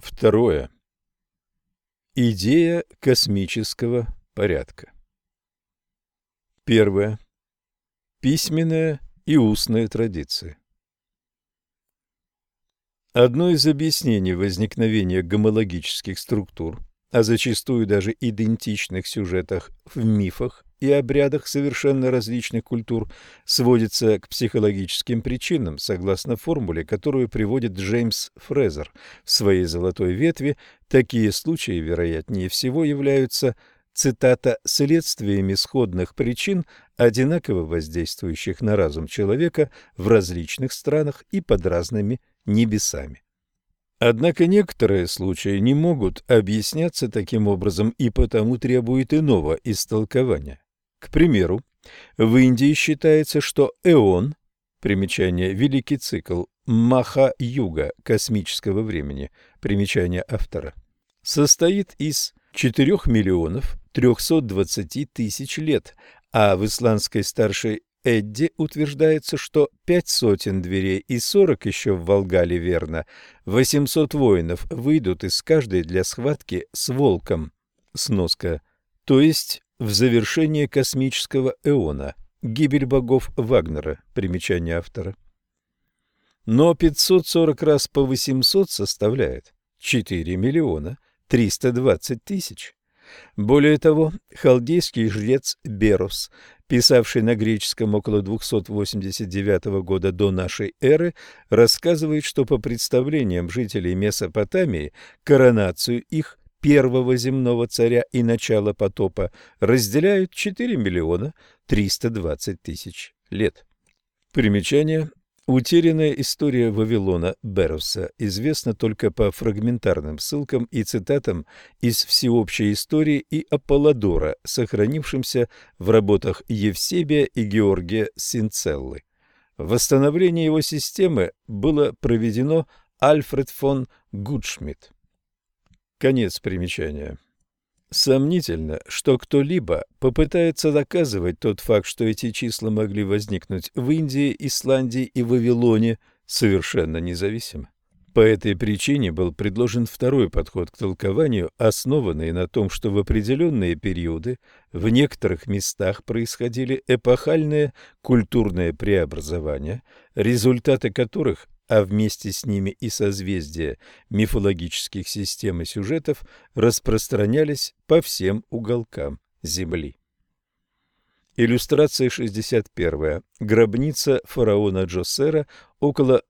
Второе. Идея космического порядка. Первое. Письменная и устная традиции. Одно из объяснений возникновения гомологических структур, а зачастую даже идентичных сюжетах в мифах и обрядах совершенно различных культур, сводится к психологическим причинам, согласно формуле, которую приводит Джеймс Фрезер в своей «Золотой ветви». Такие случаи, вероятнее всего, являются, цитата, «следствиями сходных причин, одинаково воздействующих на разум человека в различных странах и под разными небесами». Однако некоторые случаи не могут объясняться таким образом и потому требуют иного истолкования. К примеру, в Индии считается, что эон, примечание «великий цикл», Маха-юга космического времени, примечание автора, состоит из 4 320 000 лет, а в исландской старшей Эдде утверждается, что 500 дверей и 40 еще в Волгале верно, 800 воинов выйдут из каждой для схватки с волком. Сноска. То есть в завершение космического эона. Гибель богов Вагнера. Примечание автора. Но 540 раз по 800 составляет 4 320 000. Более того, халдейский жрец Берос, писавший на греческом около 289 года до нашей эры, рассказывает, что по представлениям жителей Месопотамии коронацию их первого земного царя и начало потопа разделяют 4 320 000 лет. Примечание. Утерянная история Вавилона Бероса известна только по фрагментарным ссылкам и цитатам из всеобщей истории и Аполлодора, сохранившимся в работах Евсебия и Георгия Синцеллы. Восстановление его системы было проведено Альфред фон Гутшмидт. Конец примечания. Сомнительно, что кто-либо попытается доказывать тот факт, что эти числа могли возникнуть в Индии, Исландии и Вавилоне совершенно независимо. По этой причине был предложен второй подход к толкованию, основанный на том, что в определенные периоды в некоторых местах происходили эпохальные культурные преобразования, результаты которых, а вместе с ними и созвездия мифологических систем и сюжетов, распространялись по всем уголкам Земли. Иллюстрация 61. Гробница фараона Джосера около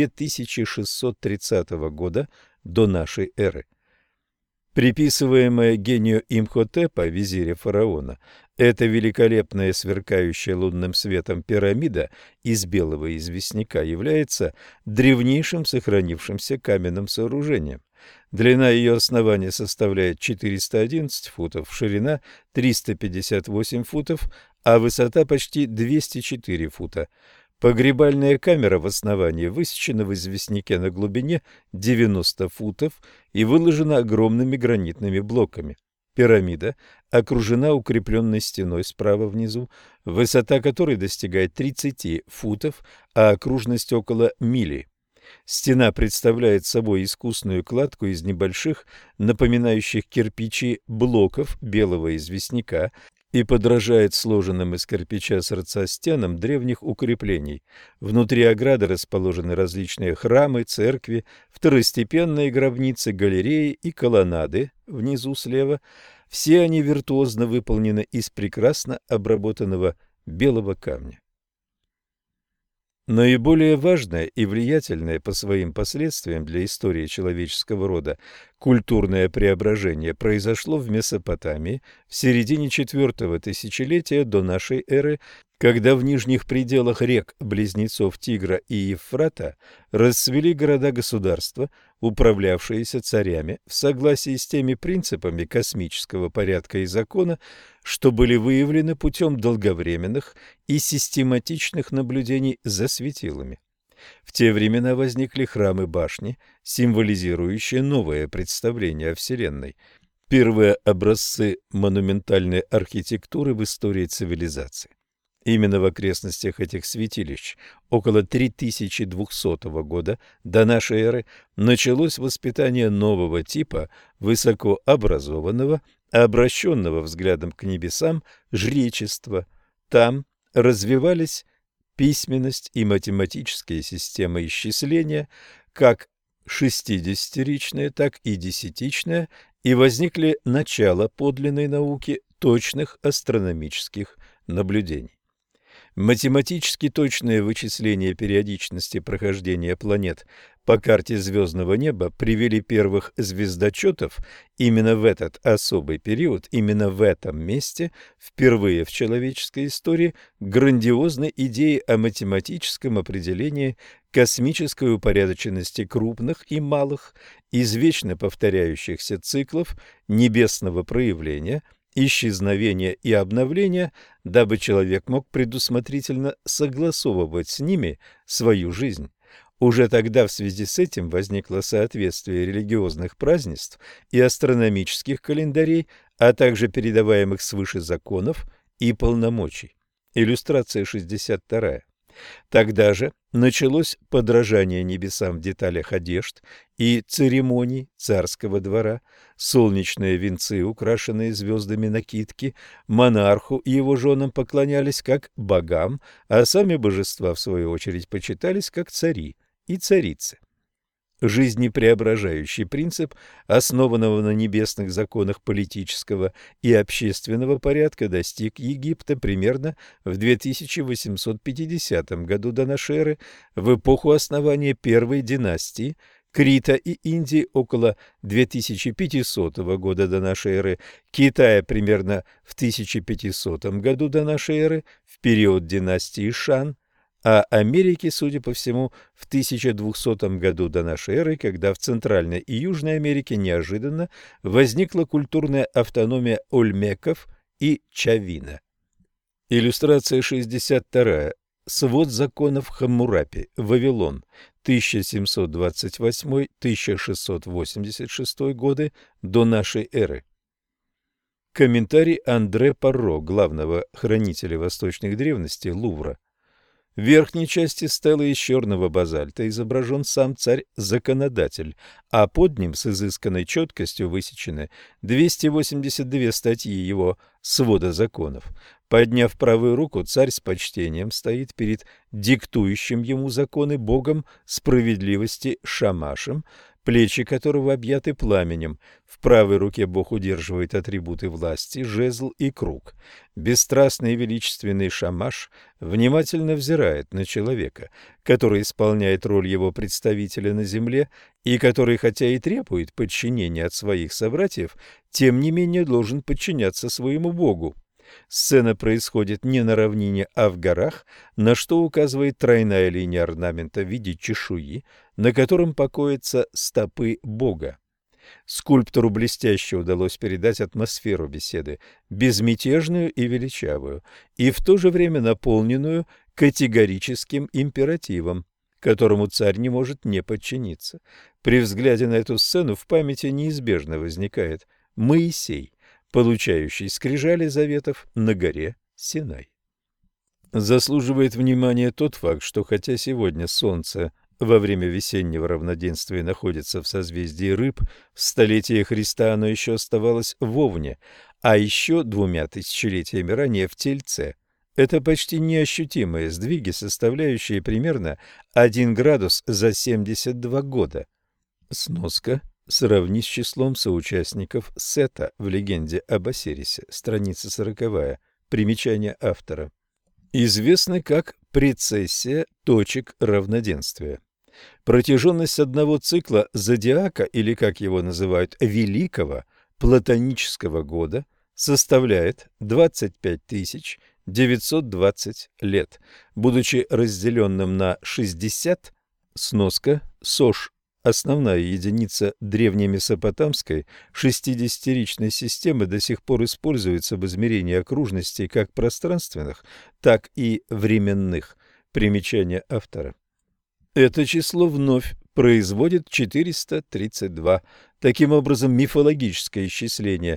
2630 года до нашей эры. Приписываемая гению Имхотепа, визиря фараона, эта великолепная сверкающая лунным светом пирамида из белого известняка является древнейшим сохранившимся каменным сооружением. Длина ее основания составляет 411 футов, ширина 358 футов, а высота почти 204 фута. Погребальная камера в основании высечена в известняке на глубине 90 футов и выложена огромными гранитными блоками. Пирамида окружена укрепленной стеной справа внизу, высота которой достигает 30 футов, а окружность около мили. Стена представляет собой искусную кладку из небольших, напоминающих кирпичи, блоков белого известняка и подражает сложенным из кирпича сердца стенам древних укреплений. Внутри ограды расположены различные храмы, церкви, второстепенные гробницы, галереи и колоннады внизу слева. Все они виртуозно выполнены из прекрасно обработанного белого камня. Наиболее важное и влиятельное по своим последствиям для истории человеческого рода культурное преображение произошло в Месопотамии в середине IV тысячелетия до нашей эры, когда в нижних пределах рек-близнецов Тигра и Евфрата расцвели города-государства, управлявшиеся царями в согласии с теми принципами космического порядка и закона, что были выявлены путем долговременных и систематичных наблюдений за светилами. В те времена возникли храмы-башни, символизирующие новое представление о Вселенной, первые образцы монументальной архитектуры в истории цивилизации. Именно в окрестностях этих святилищ около 3200 года до нашей эры началось воспитание нового типа высокообразованного, обращенного взглядом к небесам жречества. Там развивались письменность и математические системы исчисления, как шестидесятиричная, так и десятичная, и возникли начала подлинной науки точных астрономических наблюдений. Математически точное вычисление периодичности прохождения планет по карте звездного неба привели первых звездочетов именно в этот особый период, именно в этом месте, впервые в человеческой истории, к грандиозной идее о математическом определении космической упорядоченности крупных и малых, извечно повторяющихся циклов небесного проявления, исчезновения и обновления, дабы человек мог предусмотрительно согласовывать с ними свою жизнь. Уже тогда в связи с этим возникло соответствие религиозных празднеств и астрономических календарей, а также передаваемых свыше законов и полномочий. Иллюстрация 62. Тогда же началось подражание небесам в деталях одежд и церемоний царского двора, солнечные венцы, украшенные звездами накидки, монарху и его женам поклонялись как богам, а сами божества, в свою очередь, почитались как цари и царицы. Жизнепреображающий принцип, основанного на небесных законах политического и общественного порядка, достиг Египта примерно в 2850 году до нашей эры, в эпоху основания первой династии, Крита и Индии около 2500 года до нашей эры, Китая примерно в 1500 году до нашей эры, в период династии Шан, а Америки, судя по всему, в 1200 году до нашей эры, когда в Центральной и Южной Америке неожиданно возникла культурная автономия ольмеков и чавина. Иллюстрация 62. Свод законов Хаммурапи. Вавилон. 1728-1686 годы до нашей эры. Комментарий Андре Парро, главного хранителя восточных древностей Лувра. В верхней части стелы из черного базальта изображен сам царь-законодатель, а под ним с изысканной четкостью высечены 282 статьи его свода законов. Подняв правую руку, царь с почтением стоит перед диктующим ему законы богом справедливости Шамашем, плечи которого объяты пламенем. В правой руке Бог удерживает атрибуты власти, жезл и круг. Бесстрастный и величественный Шамаш внимательно взирает на человека, который исполняет роль его представителя на земле и который, хотя и требует подчинения от своих собратьев, тем не менее должен подчиняться своему Богу. Сцена происходит не на равнине, а в горах, на что указывает тройная линия орнамента в виде чешуи, на котором покоятся стопы Бога. Скульптору блестяще удалось передать атмосферу беседы, безмятежную и величавую, и в то же время наполненную категорическим императивом, которому царь не может не подчиниться. При взгляде на эту сцену в памяти неизбежно возникает Моисей, получающий скрижали заветов на горе Синай. Заслуживает внимания тот факт, что хотя сегодня Солнце во время весеннего равноденствия находится в созвездии Рыб, в столетие Христа оно еще оставалось в Овне, а еще 2 тысячелетиями ранее в Тельце. Это почти неощутимые сдвиги, составляющие примерно 1 градус за 72 года. Сноска. Сравни с числом соучастников Сета в легенде об Осирисе, страница 40, примечание автора. Известны как прецессия точек равноденствия. Протяженность одного цикла зодиака, или, как его называют, великого платонического года, составляет 25 920 лет. Будучи разделенным на 60, сноска, СОЖ, основная единица древнемесопотамской 60-ричной системы, до сих пор используется в измерении окружностей как пространственных, так и временных. Примечание автора. Это число вновь производит 432. Таким образом, мифологическое исчисление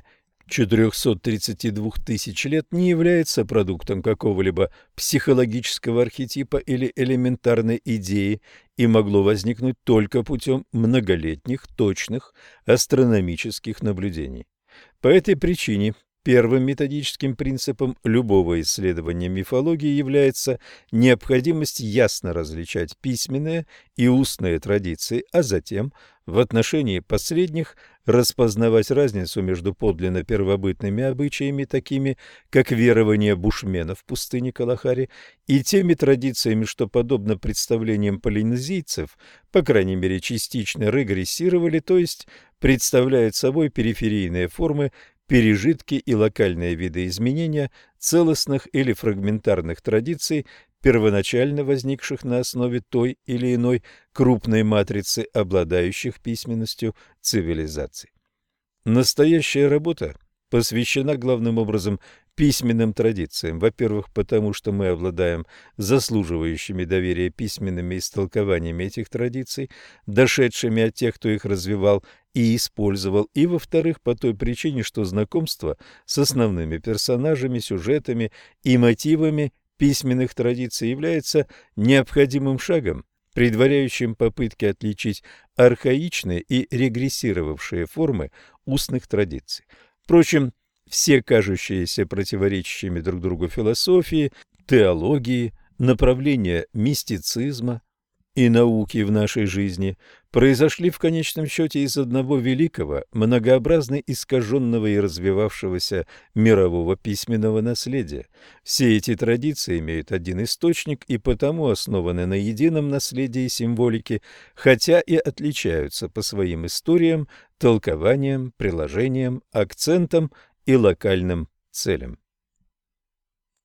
432 тысяч лет не является продуктом какого-либо психологического архетипа или элементарной идеи и могло возникнуть только путем многолетних точных астрономических наблюдений. По этой причине первым методическим принципом любого исследования мифологии является необходимость ясно различать письменные и устные традиции, а затем в отношении последних распознавать разницу между подлинно первобытными обычаями, такими как верование бушменов в пустыне Калахари, и теми традициями, что, подобно представлениям полинезийцев, по крайней мере частично регрессировали, то есть представляют собой периферийные формы, пережитки и локальные виды изменения целостных или фрагментарных традиций, первоначально возникших на основе той или иной крупной матрицы обладающих письменностью цивилизаций. Настоящая работа посвящена главным образом письменным традициям. Во-первых, потому что мы обладаем заслуживающими доверия письменными истолкованиями этих традиций, дошедшими от тех, кто их развивал и использовал, и, во-вторых, по той причине, что знакомство с основными персонажами, сюжетами и мотивами письменных традиций является необходимым шагом, предваряющим попытки отличить архаичные и регрессировавшие формы устных традиций. Впрочем, все кажущиеся противоречащими друг другу философии, теологии, направления мистицизма и науки в нашей жизни произошли в конечном счете из одного великого, многообразно искаженного и развивавшегося мирового письменного наследия. Все эти традиции имеют один источник и потому основаны на едином наследии символики, хотя и отличаются по своим историям, толкованиям, приложениям, акцентам и локальным целям.